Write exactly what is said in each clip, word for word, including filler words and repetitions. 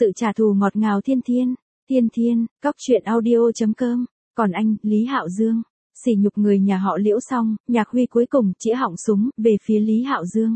Sự trả thù ngọt ngào thiên thiên, thiên thiên, cóc truyện audio chấm com. Còn anh, Lý Hạo Dương, sỉ nhục người nhà họ Liễu xong, Nhạc Huy cuối cùng chĩa họng súng về phía Lý Hạo Dương.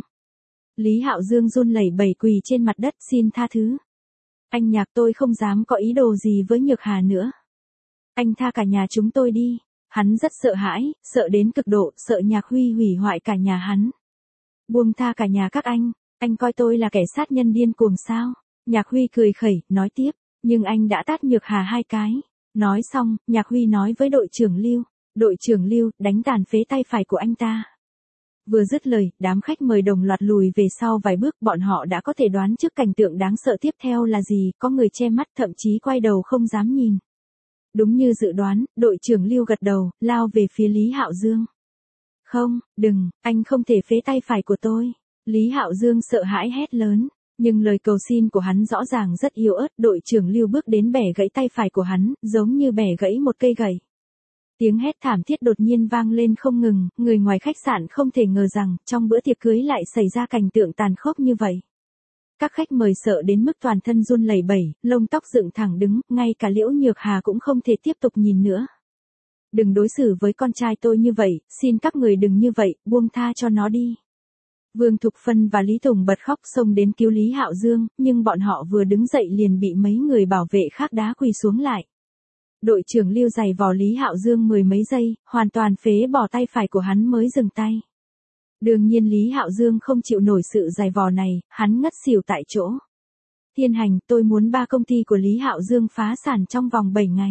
Lý Hạo Dương run lẩy bẩy quỳ trên mặt đất xin tha thứ. Anh Nhạc, tôi không dám có ý đồ gì với Nhược Hà nữa. Anh tha cả nhà chúng tôi đi. Hắn rất sợ hãi, sợ đến cực độ, sợ Nhạc Huy hủy hoại cả nhà hắn. Buông tha cả nhà các anh, anh coi tôi là kẻ sát nhân điên cuồng sao? Nhạc Huy cười khẩy, nói tiếp, nhưng anh đã tát Nhược Hà hai cái. Nói xong, Nhạc Huy nói với đội trưởng Lưu, đội trưởng Lưu, đánh tàn phế tay phải của anh ta. Vừa dứt lời, đám khách mời đồng loạt lùi về sau vài bước, bọn họ đã có thể đoán trước cảnh tượng đáng sợ tiếp theo là gì, có người che mắt thậm chí quay đầu không dám nhìn. Đúng như dự đoán, đội trưởng Lưu gật đầu, lao về phía Lý Hạo Dương. Không, đừng, anh không thể phế tay phải của tôi. Lý Hạo Dương sợ hãi hét lớn, nhưng lời cầu xin của hắn rõ ràng rất yếu ớt. Đội trưởng Lưu bước đến bẻ gãy tay phải của hắn, giống như bẻ gãy một cây gậy. Tiếng hét thảm thiết đột nhiên vang lên không ngừng, người ngoài khách sạn không thể ngờ rằng, trong bữa tiệc cưới lại xảy ra cảnh tượng tàn khốc như vậy. Các khách mời sợ đến mức toàn thân run lẩy bẩy, lông tóc dựng thẳng đứng, ngay cả Liễu Nhược Hà cũng không thể tiếp tục nhìn nữa. Đừng đối xử với con trai tôi như vậy, xin các người đừng như vậy, buông tha cho nó đi. Vương Thục Phân và Lý Tùng bật khóc xông đến cứu Lý Hạo Dương, nhưng bọn họ vừa đứng dậy liền bị mấy người bảo vệ khác đá quỳ xuống lại. Đội trưởng Lưu giày vò Lý Hạo Dương mười mấy giây, hoàn toàn phế bỏ tay phải của hắn mới dừng tay. Đương nhiên Lý Hạo Dương không chịu nổi sự giày vò này, hắn ngất xỉu tại chỗ. Thiên Hành, tôi muốn ba công ty của Lý Hạo Dương phá sản trong vòng bảy ngày.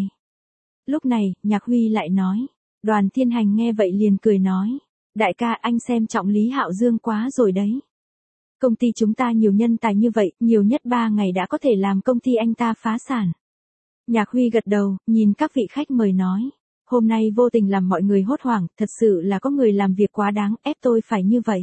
Lúc này, Nhạc Huy lại nói. Đoàn Thiên Hành nghe vậy liền cười nói. Đại ca, anh xem trọng Lý Hạo Dương quá rồi đấy. Công ty chúng ta nhiều nhân tài như vậy, nhiều nhất ba ngày đã có thể làm công ty anh ta phá sản. Nhạc Huy gật đầu, nhìn các vị khách mời nói. Hôm nay vô tình làm mọi người hốt hoảng, thật sự là có người làm việc quá đáng, ép tôi phải như vậy.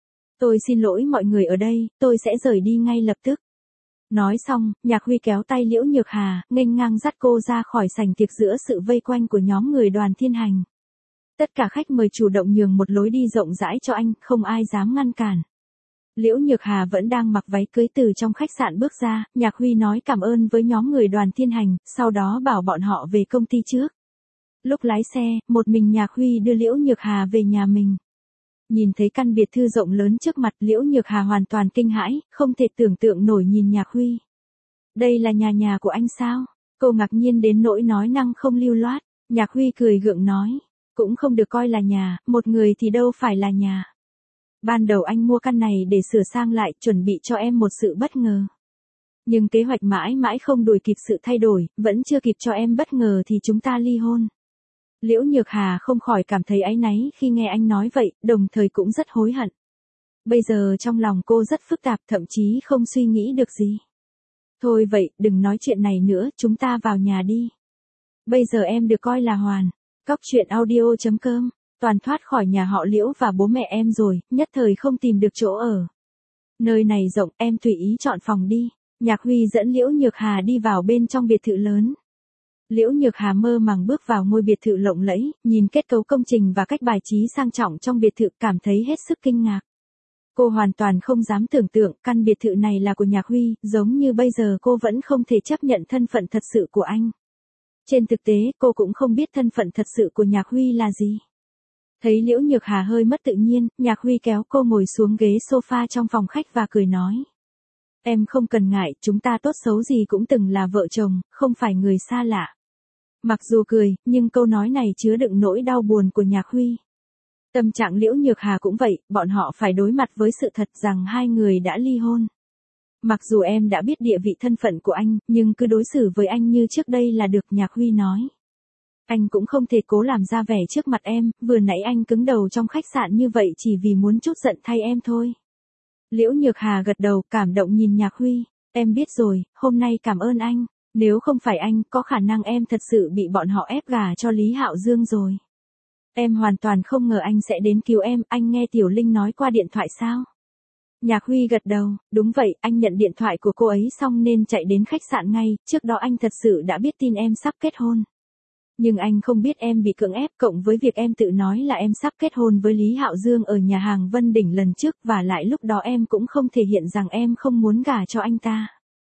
Tôi xin lỗi mọi người ở đây, tôi sẽ rời đi ngay lập tức. Nói xong, Nhạc Huy kéo tay Liễu Nhược Hà, nghênh ngang dắt cô ra khỏi sảnh tiệc giữa sự vây quanh của nhóm người Đoàn Thiên Hành. Tất cả khách mời chủ động nhường một lối đi rộng rãi cho anh, không ai dám ngăn cản. Liễu Nhược Hà vẫn đang mặc váy cưới từ trong khách sạn bước ra, Nhạc Huy nói cảm ơn với nhóm người Đoàn Thiên Hành, sau đó bảo bọn họ về công ty trước. Lúc lái xe, một mình Nhạc Huy đưa Liễu Nhược Hà về nhà mình. Nhìn thấy căn biệt thự rộng lớn trước mặt, Liễu Nhược Hà hoàn toàn kinh hãi, không thể tưởng tượng nổi nhìn Nhạc Huy. Đây là nhà nhà của anh sao? Cô ngạc nhiên đến nỗi nói năng không lưu loát. Nhạc Huy cười gượng nói, cũng không được coi là nhà, một người thì đâu phải là nhà. Ban đầu anh mua căn này để sửa sang lại, chuẩn bị cho em một sự bất ngờ. Nhưng kế hoạch mãi mãi không đuổi kịp sự thay đổi, vẫn chưa kịp cho em bất ngờ thì chúng ta ly hôn. Liễu Nhược Hà không khỏi cảm thấy áy náy khi nghe anh nói vậy, đồng thời cũng rất hối hận. Bây giờ trong lòng cô rất phức tạp, thậm chí không suy nghĩ được gì. Thôi vậy, đừng nói chuyện này nữa, chúng ta vào nhà đi. Bây giờ em được coi là hoàn. Cóc truyện audio chấm com. Toàn thoát khỏi nhà họ Liễu và bố mẹ em rồi, nhất thời không tìm được chỗ ở. Nơi này rộng, em tùy ý chọn phòng đi. Nhạc Huy dẫn Liễu Nhược Hà đi vào bên trong biệt thự lớn. Liễu Nhược Hà mơ màng bước vào ngôi biệt thự lộng lẫy, nhìn kết cấu công trình và cách bài trí sang trọng trong biệt thự cảm thấy hết sức kinh ngạc. Cô hoàn toàn không dám tưởng tượng căn biệt thự này là của Nhạc Huy, giống như bây giờ cô vẫn không thể chấp nhận thân phận thật sự của anh. Trên thực tế, cô cũng không biết thân phận thật sự của Nhạc Huy là gì. Thấy Liễu Nhược Hà hơi mất tự nhiên, Nhạc Huy kéo cô ngồi xuống ghế sofa trong phòng khách và cười nói. Em không cần ngại, chúng ta tốt xấu gì cũng từng là vợ chồng, không phải người xa lạ. Mặc dù cười, nhưng câu nói này chứa đựng nỗi đau buồn của Nhạc Huy. Tâm trạng Liễu Nhược Hà cũng vậy, bọn họ phải đối mặt với sự thật rằng hai người đã ly hôn. Mặc dù em đã biết địa vị thân phận của anh, nhưng cứ đối xử với anh như trước đây là được, Nhạc Huy nói. Anh cũng không thể cố làm ra vẻ trước mặt em, vừa nãy anh cứng đầu trong khách sạn như vậy chỉ vì muốn chút giận thay em thôi. Liễu Nhược Hà gật đầu, cảm động nhìn Nhạc Huy. Em biết rồi, hôm nay cảm ơn anh. Nếu không phải anh, có khả năng em thật sự bị bọn họ ép gả cho Lý Hạo Dương rồi. Em hoàn toàn không ngờ anh sẽ đến cứu em, anh nghe Tiểu Linh nói qua điện thoại sao? Nhạc Huy gật đầu, đúng vậy, anh nhận điện thoại của cô ấy xong nên chạy đến khách sạn ngay, trước đó anh thật sự đã biết tin em sắp kết hôn. Nhưng anh không biết em bị cưỡng ép, cộng với việc em tự nói là em sắp kết hôn với Lý Hạo Dương ở nhà hàng Vân Đỉnh lần trước, và lại lúc đó em cũng không thể hiện rằng em không muốn gả cho anh ta.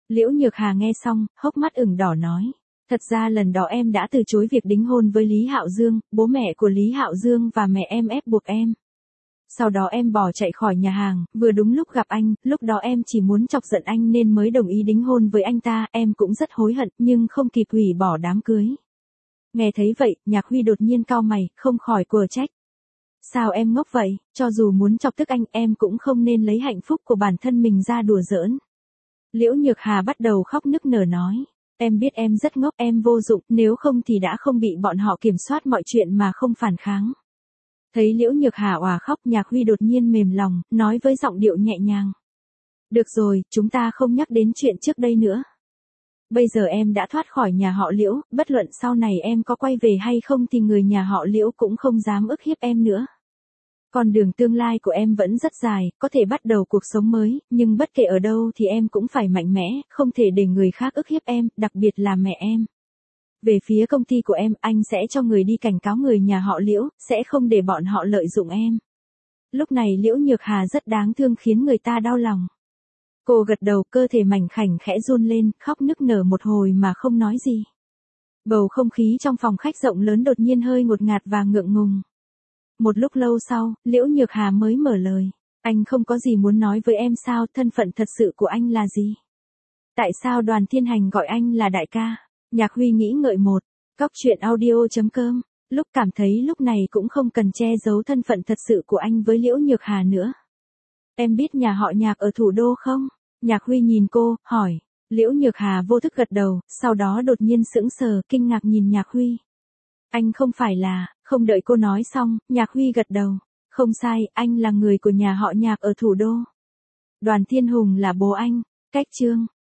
Liễu Nhược Hà nghe xong, hốc mắt ửng đỏ nói. Thật ra lần đó em đã từ chối việc đính hôn với Lý Hạo Dương, bố mẹ của Lý Hạo Dương và mẹ em ép buộc em. Sau đó em bỏ chạy khỏi nhà hàng, vừa đúng lúc gặp anh, lúc đó em chỉ muốn chọc giận anh nên mới đồng ý đính hôn với anh ta, em cũng rất hối hận nhưng không kịp hủy bỏ đám cưới. Nghe thấy vậy, Nhạc Huy đột nhiên cau mày, không khỏi quở trách. Sao em ngốc vậy, cho dù muốn chọc tức anh, em cũng không nên lấy hạnh phúc của bản thân mình ra đùa giỡn. Liễu Nhược Hà bắt đầu khóc nức nở nói. Em biết em rất ngốc, em vô dụng, nếu không thì đã không bị bọn họ kiểm soát mọi chuyện mà không phản kháng. Thấy Liễu Nhược Hà òa khóc, Nhạc Huy đột nhiên mềm lòng, nói với giọng điệu nhẹ nhàng. Được rồi, chúng ta không nhắc đến chuyện trước đây nữa. Bây giờ em đã thoát khỏi nhà họ Liễu, bất luận sau này em có quay về hay không thì người nhà họ Liễu cũng không dám ức hiếp em nữa. Con đường tương lai của em vẫn rất dài, có thể bắt đầu cuộc sống mới, nhưng bất kể ở đâu thì em cũng phải mạnh mẽ, không thể để người khác ức hiếp em, đặc biệt là mẹ em. Về phía công ty của em, anh sẽ cho người đi cảnh cáo người nhà họ Liễu, sẽ không để bọn họ lợi dụng em. Lúc này Liễu Nhược Hà rất đáng thương khiến người ta đau lòng. Cô gật đầu, cơ thể mảnh khảnh khẽ run lên, khóc nức nở một hồi mà không nói gì. Bầu không khí trong phòng khách rộng lớn đột nhiên hơi ngột ngạt và ngượng ngùng. Một lúc lâu sau, Liễu Nhược Hà mới mở lời. Anh không có gì muốn nói với em sao, thân phận thật sự của anh là gì? Tại sao Đoàn Thiên Hành gọi anh là đại ca? Nhạc Huy nghĩ ngợi một. Cóc truyện audio chấm com. Lúc cảm thấy lúc này cũng không cần che giấu thân phận thật sự của anh với Liễu Nhược Hà nữa. Em biết nhà họ Nhạc ở thủ đô không? Nhạc Huy nhìn cô, hỏi. Liễu Nhược Hà vô thức gật đầu, sau đó đột nhiên sững sờ, kinh ngạc nhìn Nhạc Huy. Anh không phải là, không đợi cô nói xong, Nhạc Huy gật đầu. Không sai, anh là người của nhà họ Nhạc ở thủ đô. Đoàn Thiên Hùng là bố anh. Cách chương.